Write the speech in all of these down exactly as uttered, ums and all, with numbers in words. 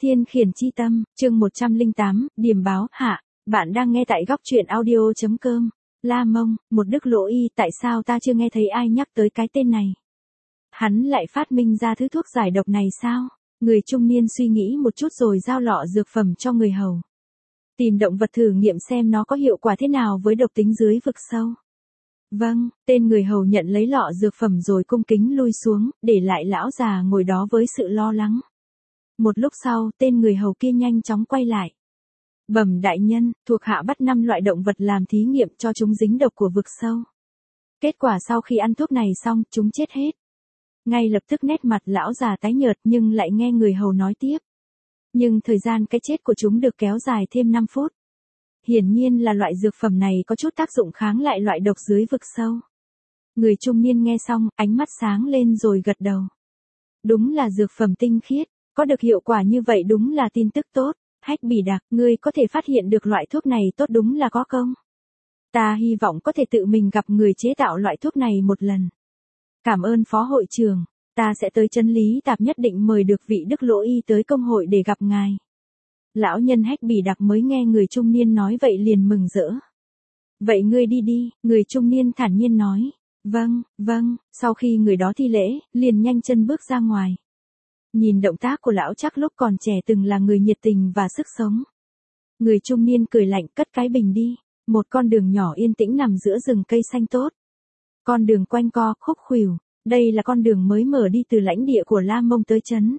Thiên khiển chi tâm, chương một trăm lẻ tám, điềm báo, hạ. Bạn đang nghe tại góc truyện audio chấm com. La Mông, một đức lỗ y, tại sao ta chưa nghe thấy ai nhắc tới cái tên này? Hắn lại phát minh ra thứ thuốc giải độc này sao? Người trung niên suy nghĩ một chút rồi giao lọ dược phẩm cho người hầu. Tìm động vật thử nghiệm xem nó có hiệu quả thế nào với độc tính dưới vực sâu. Vâng, tên người hầu nhận lấy lọ dược phẩm rồi cung kính lui xuống, để lại lão già ngồi đó với sự lo lắng. Một lúc sau, tên người hầu kia nhanh chóng quay lại. Bẩm đại nhân, thuộc hạ bắt năm loại động vật làm thí nghiệm cho chúng dính độc của vực sâu. Kết quả sau khi ăn thuốc này xong, chúng chết hết. Ngay lập tức nét mặt lão già tái nhợt nhưng lại nghe người hầu nói tiếp. Nhưng thời gian cái chết của chúng được kéo dài thêm năm phút. Hiển nhiên là loại dược phẩm này có chút tác dụng kháng lại loại độc dưới vực sâu. Người trung niên nghe xong, ánh mắt sáng lên rồi gật đầu. Đúng là dược phẩm tinh khiết, có được hiệu quả như vậy đúng là tin tức tốt. Hách Bỉ Đặc, ngươi có thể phát hiện được loại thuốc này tốt đúng là có công. Ta hy vọng có thể tự mình gặp người chế tạo loại thuốc này một lần. Cảm ơn phó hội trưởng, ta sẽ tới Trấn Lý Tạp nhất định mời được vị đức lỗ y tới công hội để gặp ngài. Lão nhân Hách Bỉ Đặc mới nghe người trung niên nói vậy liền mừng rỡ. Vậy ngươi đi đi, người trung niên thản nhiên nói. Vâng, vâng, sau khi người đó thi lễ, liền nhanh chân bước ra ngoài. Nhìn động tác của lão chắc lúc còn trẻ từng là người nhiệt tình và sức sống. Người trung niên cười lạnh cất cái bình đi, một con đường nhỏ yên tĩnh nằm giữa rừng cây xanh tốt. Con đường quanh co, khúc khuỷu, đây là con đường mới mở đi từ lãnh địa của La Mông tới trấn.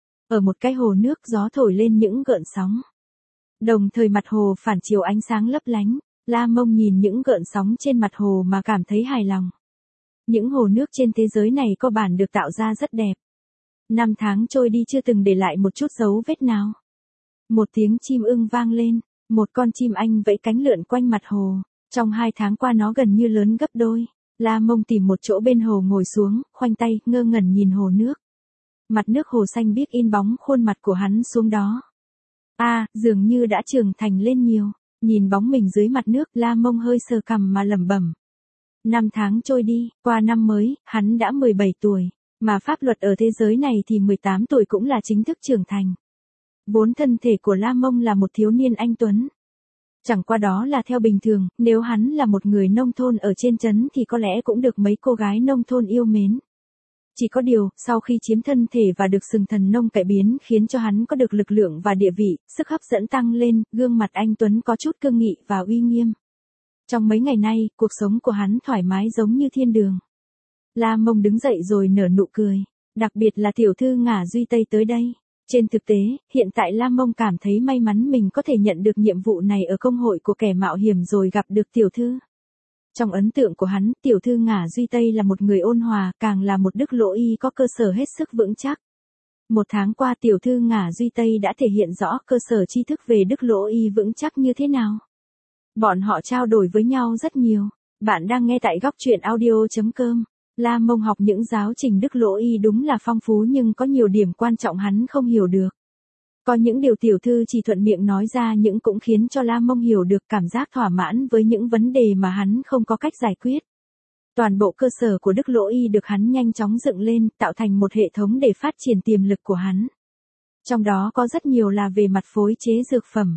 Ở một cái hồ nước gió thổi lên những gợn sóng. Đồng thời mặt hồ phản chiếu ánh sáng lấp lánh, La Mông nhìn những gợn sóng trên mặt hồ mà cảm thấy hài lòng. Những hồ nước trên thế giới này cơ bản được tạo ra rất đẹp. Năm tháng trôi đi chưa từng để lại một chút dấu vết nào. Một tiếng chim ưng vang lên, một con chim anh vẫy cánh lượn quanh mặt hồ. Trong hai tháng qua nó gần như lớn gấp đôi. La Mông tìm một chỗ bên hồ ngồi xuống, khoanh tay, ngơ ngẩn nhìn hồ nước. Mặt nước hồ xanh biếc in bóng khuôn mặt của hắn xuống đó. A, à, dường như đã trưởng thành lên nhiều. Nhìn bóng mình dưới mặt nước, La Mông hơi sờ cằm mà lẩm bẩm. Năm tháng trôi đi, qua năm mới, hắn đã mười bảy tuổi. Mà pháp luật ở thế giới này thì mười tám tuổi cũng là chính thức trưởng thành. Vốn thân thể của La Mông là một thiếu niên anh tuấn. Chẳng qua đó là theo bình thường, nếu hắn là một người nông thôn ở trên trấn thì có lẽ cũng được mấy cô gái nông thôn yêu mến. Chỉ có điều, sau khi chiếm thân thể và được sừng thần nông cải biến khiến cho hắn có được lực lượng và địa vị, sức hấp dẫn tăng lên, gương mặt anh tuấn có chút cương nghị và uy nghiêm. Trong mấy ngày nay, cuộc sống của hắn thoải mái giống như thiên đường. La Mông đứng dậy rồi nở nụ cười, đặc biệt là tiểu thư Ngả Duy Tây tới đây. Trên thực tế, hiện tại La Mông cảm thấy may mắn mình có thể nhận được nhiệm vụ này ở công hội của kẻ mạo hiểm rồi gặp được tiểu thư. Trong ấn tượng của hắn, tiểu thư Ngả Duy Tây là một người ôn hòa, càng là một đức lỗ y có cơ sở hết sức vững chắc. Một tháng qua tiểu thư Ngả Duy Tây đã thể hiện rõ cơ sở tri thức về đức lỗ y vững chắc như thế nào. Bọn họ trao đổi với nhau rất nhiều. Bạn đang nghe tại góc truyện audio chấm com. La Mông học những giáo trình đức lỗ y đúng là phong phú nhưng có nhiều điểm quan trọng hắn không hiểu được. Có những điều tiểu thư chỉ thuận miệng nói ra những cũng khiến cho La Mông hiểu được cảm giác thỏa mãn với những vấn đề mà hắn không có cách giải quyết. Toàn bộ cơ sở của đức lỗ y được hắn nhanh chóng dựng lên, tạo thành một hệ thống để phát triển tiềm lực của hắn. Trong đó có rất nhiều là về mặt phối chế dược phẩm.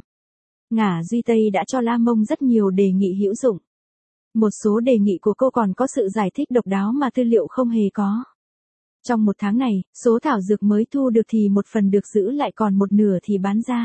Ngả Duy Tây đã cho La Mông rất nhiều đề nghị hữu dụng. Một số đề nghị của cô còn có sự giải thích độc đáo mà tư liệu không hề có. Trong một tháng này, số thảo dược mới thu được thì một phần được giữ lại còn một nửa thì bán ra.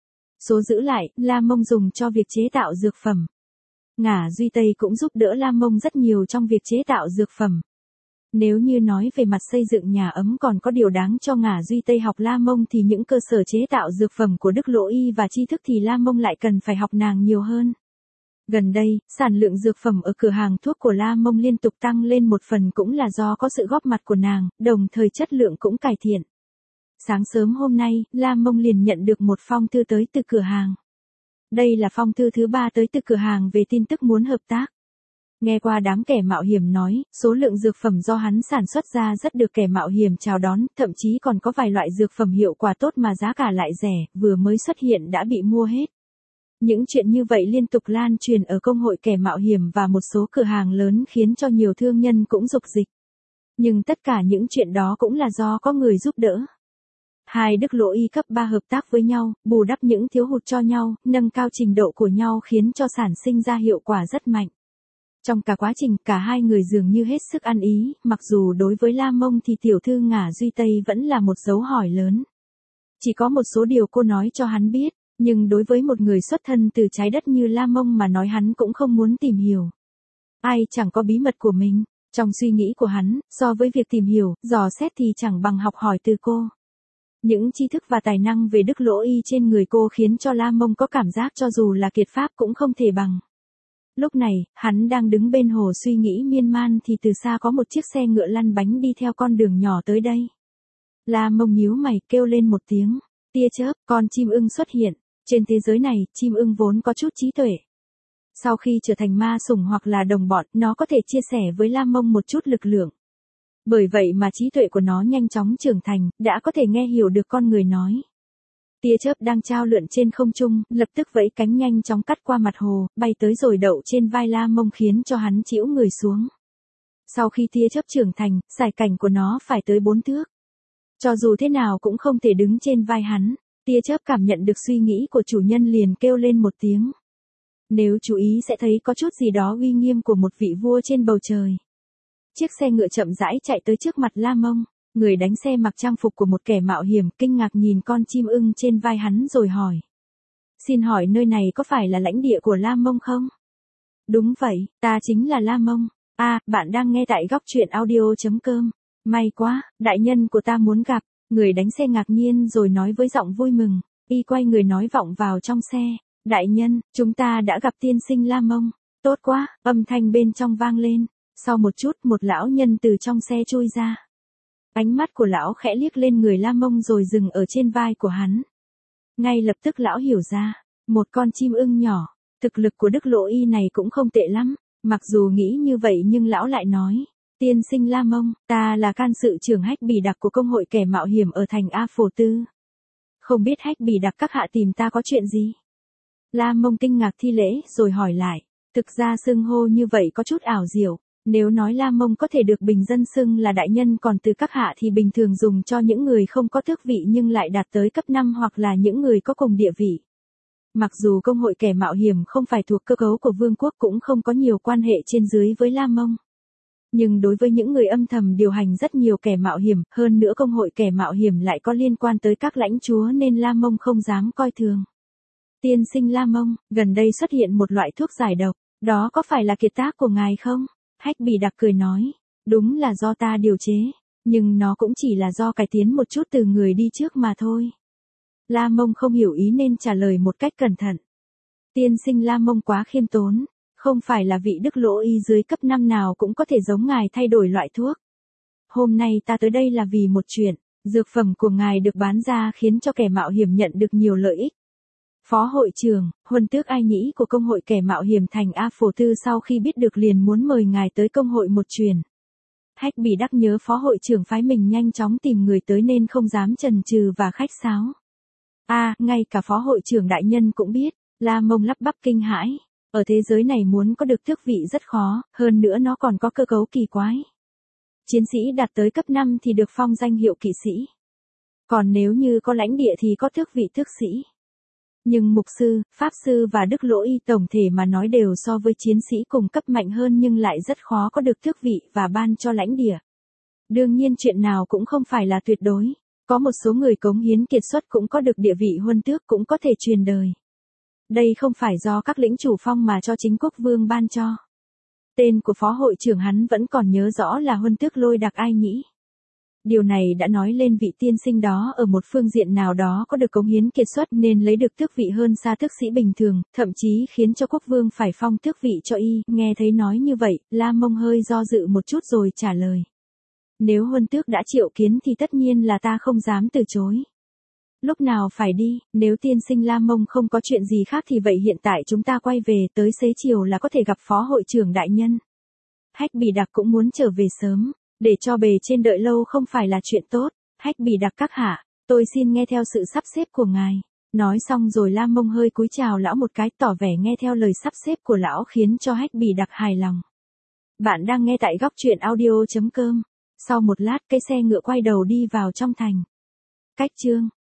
Số giữ lại, La Mông dùng cho việc chế tạo dược phẩm. Ngả Duy Tây cũng giúp đỡ La Mông rất nhiều trong việc chế tạo dược phẩm. Nếu như nói về mặt xây dựng nhà ấm còn có điều đáng cho Ngả Duy Tây học La Mông thì những cơ sở chế tạo dược phẩm của đức lỗ y và tri thức thì La Mông lại cần phải học nàng nhiều hơn. Gần đây, sản lượng dược phẩm ở cửa hàng thuốc của La Mông liên tục tăng lên một phần cũng là do có sự góp mặt của nàng, đồng thời chất lượng cũng cải thiện. Sáng sớm hôm nay, La Mông liền nhận được một phong thư tới từ cửa hàng. Đây là phong thư thứ ba tới từ cửa hàng về tin tức muốn hợp tác. Nghe qua đám kẻ mạo hiểm nói, số lượng dược phẩm do hắn sản xuất ra rất được kẻ mạo hiểm chào đón, thậm chí còn có vài loại dược phẩm hiệu quả tốt mà giá cả lại rẻ, vừa mới xuất hiện đã bị mua hết. Những chuyện như vậy liên tục lan truyền ở công hội kẻ mạo hiểm và một số cửa hàng lớn khiến cho nhiều thương nhân cũng dục dịch. Nhưng tất cả những chuyện đó cũng là do có người giúp đỡ. Hai đức lỗ y cấp ba hợp tác với nhau, bù đắp những thiếu hụt cho nhau, nâng cao trình độ của nhau khiến cho sản sinh ra hiệu quả rất mạnh. Trong cả quá trình, cả hai người dường như hết sức ăn ý, mặc dù đối với La Mông thì tiểu thư Ngả Duy Tây vẫn là một dấu hỏi lớn. Chỉ có một số điều cô nói cho hắn biết, nhưng đối với một người xuất thân từ trái đất như La Mông mà nói hắn cũng không muốn tìm hiểu. Ai chẳng có bí mật của mình, trong suy nghĩ của hắn, so với việc tìm hiểu, dò xét thì chẳng bằng học hỏi từ cô. Những tri thức và tài năng về đức lỗ y trên người cô khiến cho La Mông có cảm giác cho dù là kiệt pháp cũng không thể bằng. Lúc này, hắn đang đứng bên hồ suy nghĩ miên man thì từ xa có một chiếc xe ngựa lăn bánh đi theo con đường nhỏ tới đây. La Mông nhíu mày kêu lên một tiếng, tia chớp, con chim ưng xuất hiện. Trên thế giới này, chim ưng vốn có chút trí tuệ. Sau khi trở thành ma sủng hoặc là đồng bọn, nó có thể chia sẻ với La Mông một chút lực lượng. Bởi vậy mà trí tuệ của nó nhanh chóng trưởng thành, đã có thể nghe hiểu được con người nói. Tia chớp đang trao lượn trên không trung, lập tức vẫy cánh nhanh chóng cắt qua mặt hồ, bay tới rồi đậu trên vai La Mông khiến cho hắn chĩu người xuống. Sau khi tia chớp trưởng thành, sải cảnh của nó phải tới bốn thước. Cho dù thế nào cũng không thể đứng trên vai hắn. Tia chớp cảm nhận được suy nghĩ của chủ nhân liền kêu lên một tiếng. Nếu chú ý sẽ thấy có chút gì đó uy nghiêm của một vị vua trên bầu trời. Chiếc xe ngựa chậm rãi chạy tới trước mặt La Mông. Người đánh xe mặc trang phục của một kẻ mạo hiểm kinh ngạc nhìn con chim ưng trên vai hắn rồi hỏi. Xin hỏi nơi này có phải là lãnh địa của La Mông không? Đúng vậy, ta chính là La Mông. À, bạn đang nghe tại góc truyện audio chấm com. May quá, đại nhân của ta muốn gặp. Người đánh xe ngạc nhiên rồi nói với giọng vui mừng. Y quay người nói vọng vào trong xe. Đại nhân, chúng ta đã gặp tiên sinh La Mông. Tốt quá, âm thanh bên trong vang lên. Sau một chút một lão nhân từ trong xe chui ra. Ánh mắt của lão khẽ liếc lên người La Mông rồi dừng ở trên vai của hắn. Ngay lập tức lão hiểu ra. Một con chim ưng nhỏ. Thực lực của đức lỗ y này cũng không tệ lắm. Mặc dù nghĩ như vậy nhưng lão lại nói. Tiên sinh La Mông, ta là can sự trưởng Hách Bì Đặc của công hội kẻ mạo hiểm ở thành A Phổ Tư. Không biết Hách Bì Đặc các hạ tìm ta có chuyện gì? La Mông kinh ngạc thi lễ rồi hỏi lại. Thực ra xưng hô như vậy có chút ảo diệu. Nếu nói La Mông có thể được bình dân xưng là đại nhân còn từ các hạ thì bình thường dùng cho những người không có tước vị nhưng lại đạt tới cấp năm hoặc là những người có cùng địa vị. Mặc dù công hội kẻ mạo hiểm không phải thuộc cơ cấu của vương quốc cũng không có nhiều quan hệ trên dưới với La Mông. Nhưng đối với những người âm thầm điều hành rất nhiều kẻ mạo hiểm, hơn nữa công hội kẻ mạo hiểm lại có liên quan tới các lãnh chúa nên La Mông không dám coi thường. Tiên sinh La Mông, gần đây xuất hiện một loại thuốc giải độc, đó có phải là kiệt tác của ngài không? Hách Bì Đặc cười nói, đúng là do ta điều chế, nhưng nó cũng chỉ là do cải tiến một chút từ người đi trước mà thôi. La Mông không hiểu ý nên trả lời một cách cẩn thận. Tiên sinh La Mông quá khiêm tốn. Không phải là vị đức lỗ y dưới cấp năm nào cũng có thể giống ngài thay đổi loại thuốc. Hôm nay ta tới đây là vì một chuyện, dược phẩm của ngài được bán ra khiến cho kẻ mạo hiểm nhận được nhiều lợi ích. Phó hội trưởng, Huân Tước Ai Nhĩ của công hội kẻ mạo hiểm thành A Phổ Tư sau khi biết được liền muốn mời ngài tới công hội một truyền. Hách Bì Đắc nhớ phó hội trưởng phái mình nhanh chóng tìm người tới nên không dám chần chừ và khách sáo. À, ngay cả phó hội trưởng đại nhân cũng biết, La Mông lắp bắp kinh hãi. Ở thế giới này muốn có được tước vị rất khó, hơn nữa nó còn có cơ cấu kỳ quái. Chiến sĩ đạt tới cấp năm thì được phong danh hiệu kỵ sĩ. Còn nếu như có lãnh địa thì có tước vị tước sĩ. Nhưng mục sư, pháp sư và đức lỗ y tổng thể mà nói đều so với chiến sĩ cùng cấp mạnh hơn nhưng lại rất khó có được tước vị và ban cho lãnh địa. Đương nhiên chuyện nào cũng không phải là tuyệt đối. Có một số người cống hiến kiệt xuất cũng có được địa vị huân tước cũng có thể truyền đời. Đây không phải do các lĩnh chủ phong mà cho chính quốc vương ban cho. Tên của phó hội trưởng hắn vẫn còn nhớ rõ là Huân Tước Lôi Đặc Ai Nhĩ. Điều này đã nói lên vị tiên sinh đó ở một phương diện nào đó có được cống hiến kiệt xuất nên lấy được tước vị hơn xa tước sĩ bình thường, thậm chí khiến cho quốc vương phải phong tước vị cho y. Nghe thấy nói như vậy, La Mông hơi do dự một chút rồi trả lời. Nếu Huân Tước đã triệu kiến thì tất nhiên là ta không dám từ chối. Lúc nào phải đi, nếu tiên sinh La Mông không có chuyện gì khác thì vậy hiện tại chúng ta quay về tới xế chiều là có thể gặp phó hội trưởng đại nhân. Hách Bì Đặc cũng muốn trở về sớm, để cho bề trên đợi lâu không phải là chuyện tốt. Hách Bì Đặc các hạ, tôi xin nghe theo sự sắp xếp của ngài. Nói xong rồi La Mông hơi cúi chào lão một cái tỏ vẻ nghe theo lời sắp xếp của lão khiến cho Hách Bì Đặc hài lòng. Bạn đang nghe tại góc truyện audio chấm com. Sau một lát cái xe ngựa quay đầu đi vào trong thành. Cách chương